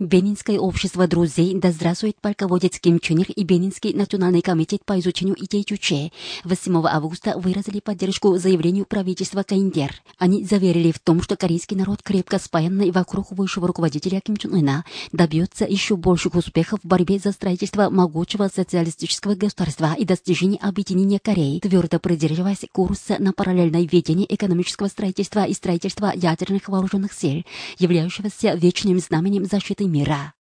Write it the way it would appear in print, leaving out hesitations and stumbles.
Бенинское общество друзей, да здравствует полководец Ким Чен Ир и Бенинский национальный комитет по изучению идей Чучхе 8 августа выразили поддержку заявлению правительства КНДР. Они заверили в том, что корейский народ крепко спаянный вокруг высшего руководителя Ким Чен Ына добьется еще больших успехов в борьбе за строительство могучего социалистического государства и достижение объединения Кореи, твердо придерживаясь курса на параллельное ведение экономического строительства и строительства ядерных вооруженных сил, являющегося вечным знаменем защиты мира.